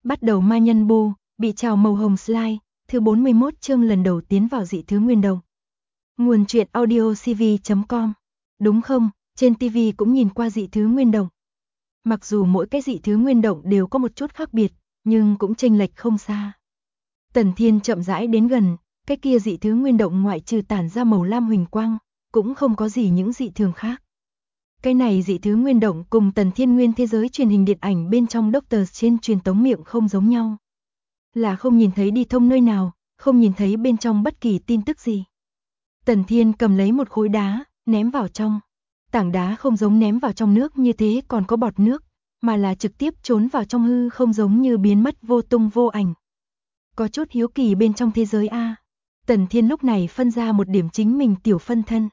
Bắt đầu ma nhân bu, bị trào màu hồng slide, thứ 41 chương lần đầu tiến vào dị thứ nguyên động. Nguồn truyện audio cv.com. Đúng không, trên TV cũng nhìn qua dị thứ nguyên động. Mặc dù mỗi cái dị thứ nguyên động đều có một chút khác biệt, nhưng cũng chênh lệch không xa. Tần Thiên chậm rãi đến gần, cái kia dị thứ nguyên động ngoại trừ tản ra màu lam huỳnh quang, cũng không có gì những dị thường khác. Cái này dị thứ nguyên động cùng Tần Thiên nguyên thế giới truyền hình điện ảnh bên trong Doctor trên truyền tống miệng không giống nhau. Là không nhìn thấy đi thông nơi nào, không nhìn thấy bên trong bất kỳ tin tức gì. Tần Thiên cầm lấy một khối đá, ném vào trong. Tảng đá không giống ném vào trong nước như thế còn có bọt nước, mà là trực tiếp trốn vào trong hư không giống như biến mất vô tung vô ảnh. Có chút hiếu kỳ bên trong thế giới A. Tần Thiên lúc này phân ra một điểm chính mình tiểu phân thân.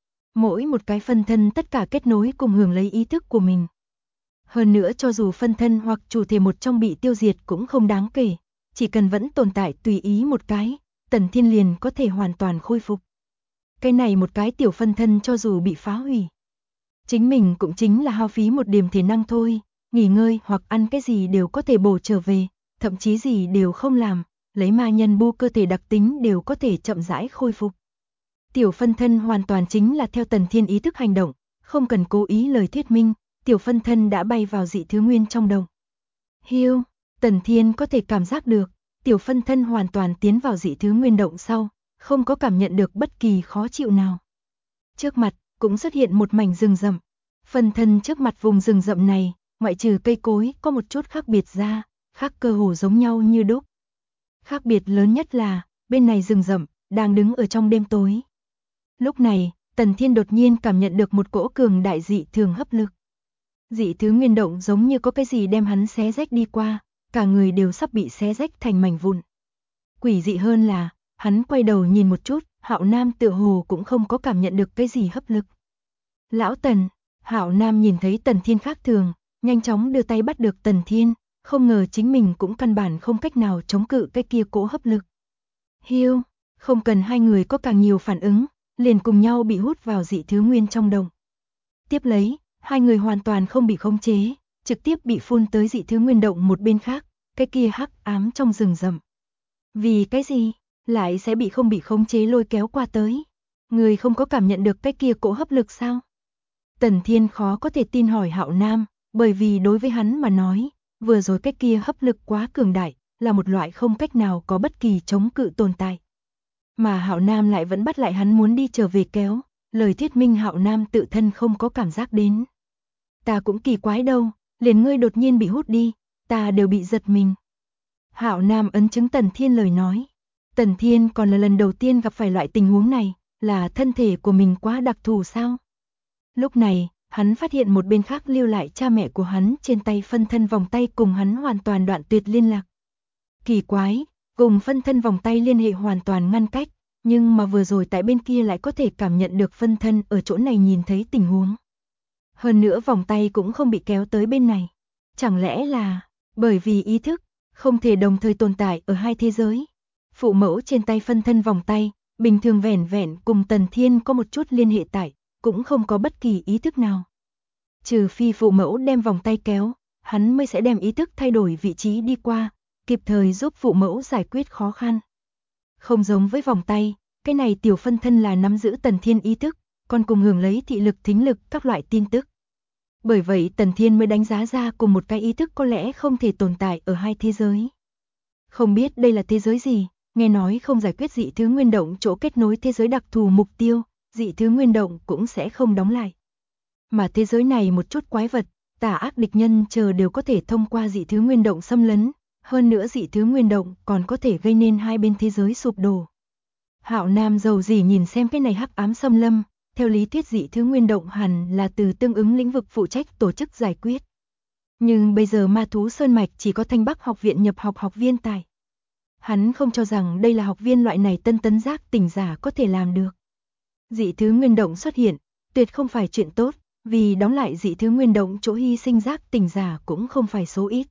Mỗi một cái phân thân tất cả kết nối cùng hưởng lấy ý thức của mình. Hơn nữa cho dù phân thân hoặc chủ thể một trong bị tiêu diệt cũng không đáng kể, chỉ cần vẫn tồn tại tùy ý một cái, Tần Thiên liền có thể hoàn toàn khôi phục. Cái này một cái tiểu phân thân cho dù bị phá hủy, chính mình cũng chính là hao phí một điểm thể năng thôi, nghỉ ngơi hoặc ăn cái gì đều có thể bổ trở về, thậm chí gì đều không làm, lấy ma nhân bu cơ thể đặc tính đều có thể chậm rãi khôi phục. Tiểu phân thân hoàn toàn chính là theo Tần Thiên ý thức hành động, không cần cố ý lời thuyết minh, tiểu phân thân đã bay vào dị thứ nguyên trong động. Hiu, Tần Thiên có thể cảm giác được, tiểu phân thân hoàn toàn tiến vào dị thứ nguyên động sau, không có cảm nhận được bất kỳ khó chịu nào. Trước mặt cũng xuất hiện một mảnh rừng rậm. Phân thân trước mặt vùng rừng rậm này, ngoại trừ cây cối có một chút khác biệt ra, khác cơ hồ giống nhau như đúc. Khác biệt lớn nhất là, bên này rừng rậm đang đứng ở trong đêm tối. Lúc này, Tần Thiên đột nhiên cảm nhận được một cỗ cường đại dị thường hấp lực. Dị thứ nguyên động giống như có cái gì đem hắn xé rách đi qua, cả người đều sắp bị xé rách thành mảnh vụn. Quỷ dị hơn là, hắn quay đầu nhìn một chút, Hạo Nam tựa hồ cũng không có cảm nhận được cái gì hấp lực. Lão Tần, Hạo Nam nhìn thấy Tần Thiên khác thường, nhanh chóng đưa tay bắt được Tần Thiên, không ngờ chính mình cũng căn bản không cách nào chống cự cái kia cỗ hấp lực. Hiu, không cần hai người có càng nhiều phản ứng, liền cùng nhau bị hút vào dị thứ nguyên trong động. Tiếp lấy, hai người hoàn toàn không bị khống chế, trực tiếp bị phun tới dị thứ nguyên động một bên khác, cái kia hắc ám trong rừng rậm. Vì cái gì, lại sẽ không bị khống chế lôi kéo qua tới? Người không có cảm nhận được cái kia cỗ hấp lực sao? Tần Thiên khó có thể tin hỏi Hạo Nam, bởi vì đối với hắn mà nói, vừa rồi cái kia hấp lực quá cường đại, là một loại không cách nào có bất kỳ chống cự tồn tại. Mà Hạo Nam lại vẫn bắt lại hắn muốn đi trở về kéo, lời thuyết minh Hạo Nam tự thân không có cảm giác đến. Ta cũng kỳ quái đâu, liền ngươi đột nhiên bị hút đi, ta đều bị giật mình. Hạo Nam ấn chứng Tần Thiên lời nói. Tần Thiên còn là lần đầu tiên gặp phải loại tình huống này, là thân thể của mình quá đặc thù sao? Lúc này, hắn phát hiện một bên khác lưu lại cha mẹ của hắn trên tay phân thân vòng tay cùng hắn hoàn toàn đoạn tuyệt liên lạc. Kỳ quái, cùng phân thân vòng tay liên hệ hoàn toàn ngăn cách, nhưng mà vừa rồi tại bên kia lại có thể cảm nhận được phân thân ở chỗ này nhìn thấy tình huống. Hơn nữa vòng tay cũng không bị kéo tới bên này. Chẳng lẽ là, bởi vì ý thức, không thể đồng thời tồn tại ở hai thế giới. Phụ mẫu trên tay phân thân vòng tay, bình thường vẻn vẹn cùng Tần Thiên có một chút liên hệ tại, cũng không có bất kỳ ý thức nào. Trừ phi phụ mẫu đem vòng tay kéo, hắn mới sẽ đem ý thức thay đổi vị trí đi qua, kịp thời giúp phụ mẫu giải quyết khó khăn. Không giống với vòng tay, cái này tiểu phân thân là nắm giữ Tần Thiên ý thức, còn cùng hưởng lấy thị lực thính lực các loại tin tức. Bởi vậy Tần Thiên mới đánh giá ra cùng một cái ý thức có lẽ không thể tồn tại ở hai thế giới. Không biết đây là thế giới gì, nghe nói không giải quyết dị thứ nguyên động chỗ kết nối thế giới đặc thù mục tiêu, dị thứ nguyên động cũng sẽ không đóng lại. Mà thế giới này một chút quái vật, tà ác địch nhân chờ đều có thể thông qua dị thứ nguyên động xâm lấn, hơn nữa dị thứ nguyên động còn có thể gây nên hai bên thế giới sụp đổ. Hạo Nam giàu gì nhìn xem cái này hắc ám xâm lâm, theo lý thuyết dị thứ nguyên động hẳn là từ tương ứng lĩnh vực phụ trách tổ chức giải quyết. Nhưng bây giờ ma thú sơn mạch chỉ có Thanh Bắc học viện nhập học học viên tài. Hắn không cho rằng đây là học viên loại này tân tấn giác tỉnh giả có thể làm được. Dị thứ nguyên động xuất hiện, tuyệt không phải chuyện tốt, vì đóng lại dị thứ nguyên động chỗ hy sinh giác tỉnh giả cũng không phải số ít.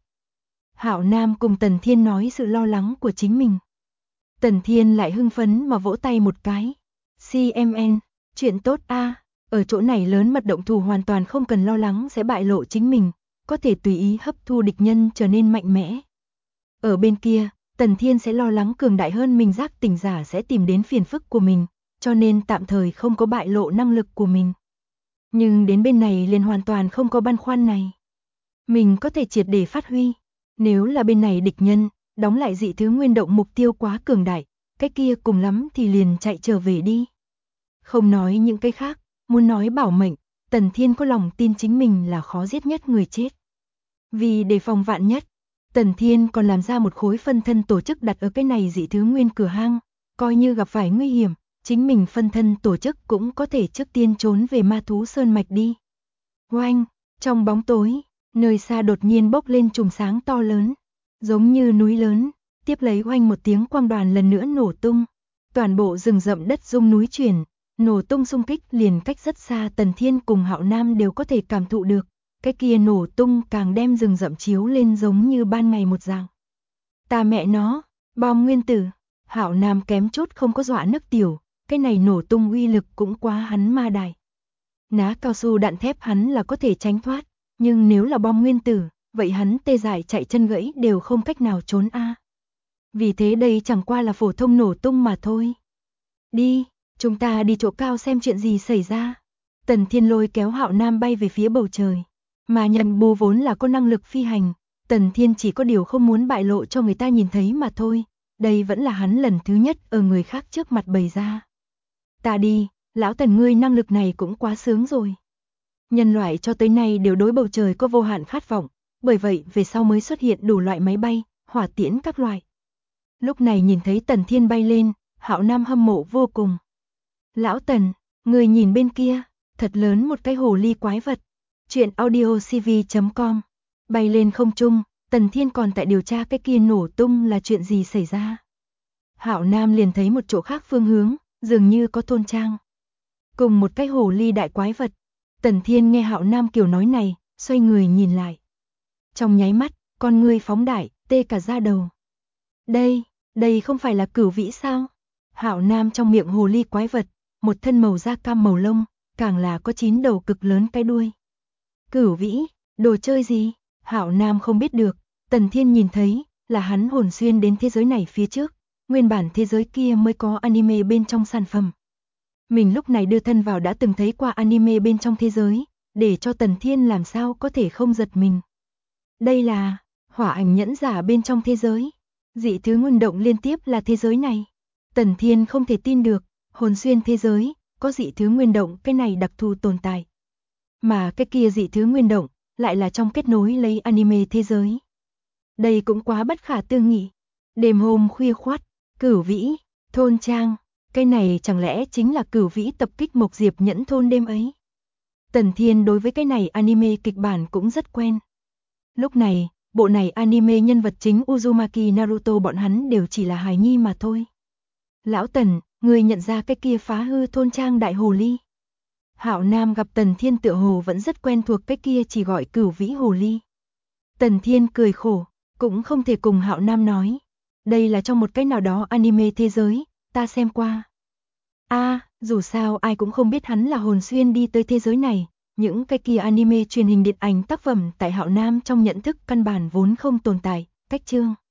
Hạo Nam cùng Tần Thiên nói sự lo lắng của chính mình. Tần Thiên lại hưng phấn mà vỗ tay một cái. CMN, chuyện tốt a, ở chỗ này lớn mật động thủ hoàn toàn không cần lo lắng sẽ bại lộ chính mình, có thể tùy ý hấp thu địch nhân trở nên mạnh mẽ. Ở bên kia, Tần Thiên sẽ lo lắng cường đại hơn mình, giác tỉnh giả sẽ tìm đến phiền phức của mình, cho nên tạm thời không có bại lộ năng lực của mình. Nhưng đến bên này liền hoàn toàn không có băn khoăn này. Mình có thể triệt để phát huy. Nếu là bên này địch nhân, đóng lại dị thứ nguyên động mục tiêu quá cường đại, cái kia cùng lắm thì liền chạy trở về đi. Không nói những cái khác, muốn nói bảo mệnh, Tần Thiên có lòng tin chính mình là khó giết nhất người chết. Vì đề phòng vạn nhất, Tần Thiên còn làm ra một khối phân thân tổ chức đặt ở cái này dị thứ nguyên cửa hang, coi như gặp phải nguy hiểm, chính mình phân thân tổ chức cũng có thể trước tiên trốn về ma thú sơn mạch đi. Oanh, trong bóng tối, nơi xa đột nhiên bốc lên chùm sáng to lớn, giống như núi lớn, tiếp lấy oanh một tiếng quang đoàn lần nữa nổ tung. Toàn bộ rừng rậm đất rung núi chuyển, nổ tung xung kích liền cách rất xa, Tần Thiên cùng Hạo Nam đều có thể cảm thụ được. Cái kia nổ tung càng đem rừng rậm chiếu lên giống như ban ngày một dạng. Ta mẹ nó, bom nguyên tử, Hạo Nam kém chút không có dọa nức tiểu, cái này nổ tung uy lực cũng quá hắn ma đại. Ná cao su đạn thép hắn là có thể tránh thoát, nhưng nếu là bom nguyên tử, vậy hắn tê dại chạy chân gãy đều không cách nào trốn a. Vì thế đây chẳng qua là phổ thông nổ tung mà thôi. Đi, chúng ta đi chỗ cao xem chuyện gì xảy ra. Tần Thiên lôi kéo Hạo Nam bay về phía bầu trời. Mà Nhậm Bù vốn là có năng lực phi hành, Tần Thiên chỉ có điều không muốn bại lộ cho người ta nhìn thấy mà thôi. Đây vẫn là hắn lần thứ nhất ở người khác trước mặt bày ra. Ta đi, lão Tần ngươi năng lực này cũng quá sướng rồi. Nhân loại cho tới nay đều đối bầu trời có vô hạn khát vọng, bởi vậy về sau mới xuất hiện đủ loại máy bay, hỏa tiễn các loại. Lúc này nhìn thấy Tần Thiên bay lên, Hạo Nam hâm mộ vô cùng. Lão Tần, người nhìn bên kia, thật lớn một cái hồ ly quái vật. Chuyện audiocv.com. Bay lên không trung, Tần Thiên còn tại điều tra cái kia nổ tung là chuyện gì xảy ra. Hạo Nam liền thấy một chỗ khác phương hướng, dường như có thôn trang. Cùng một cái hồ ly đại quái vật. Tần Thiên nghe Hạo Nam kiểu nói này, xoay người nhìn lại. Trong nháy mắt, con ngươi phóng đại, tê cả da đầu. Đây không phải là Cửu Vĩ sao? Hạo Nam trong miệng hồ ly quái vật, một thân màu da cam màu lông, càng là có 9 đầu cực lớn cái đuôi. Cửu Vĩ, đồ chơi gì? Hạo Nam không biết được, Tần Thiên nhìn thấy, là hắn hồn xuyên đến thế giới này phía trước, nguyên bản thế giới kia mới có anime bên trong sản phẩm. Mình lúc này đưa thân vào đã từng thấy qua anime bên trong thế giới, để cho Tần Thiên làm sao có thể không giật mình. Đây là hỏa ảnh nhẫn giả bên trong thế giới, dị thứ nguyên động liên tiếp là thế giới này. Tần Thiên không thể tin được, hồn xuyên thế giới, có dị thứ nguyên động cái này đặc thù tồn tại. Mà cái kia dị thứ nguyên động, lại là trong kết nối lấy anime thế giới. Đây cũng quá bất khả tư nghị. Đêm hôm khuya khoắt, Cửu Vĩ, thôn trang, cái này chẳng lẽ chính là Cửu Vĩ tập kích Mộc Diệp nhẫn thôn đêm ấy. Tần Thiên đối với cái này anime kịch bản cũng rất quen. Lúc này, bộ này anime nhân vật chính Uzumaki Naruto bọn hắn đều chỉ là hài nhi mà thôi. Lão Tần, người nhận ra cái kia phá hư thôn trang đại hồ ly. Hạo Nam gặp Tần Thiên tựa hồ vẫn rất quen thuộc cái kia chỉ gọi Cửu Vĩ hồ ly. Tần Thiên cười khổ, cũng không thể cùng Hạo Nam nói. Đây là trong một cái nào đó anime thế giới, ta xem qua. Dù sao ai cũng không biết hắn là hồn xuyên đi tới thế giới này. Những cái kia anime truyền hình điện ảnh tác phẩm tại Hạo Nam trong nhận thức căn bản vốn không tồn tại, cách chương.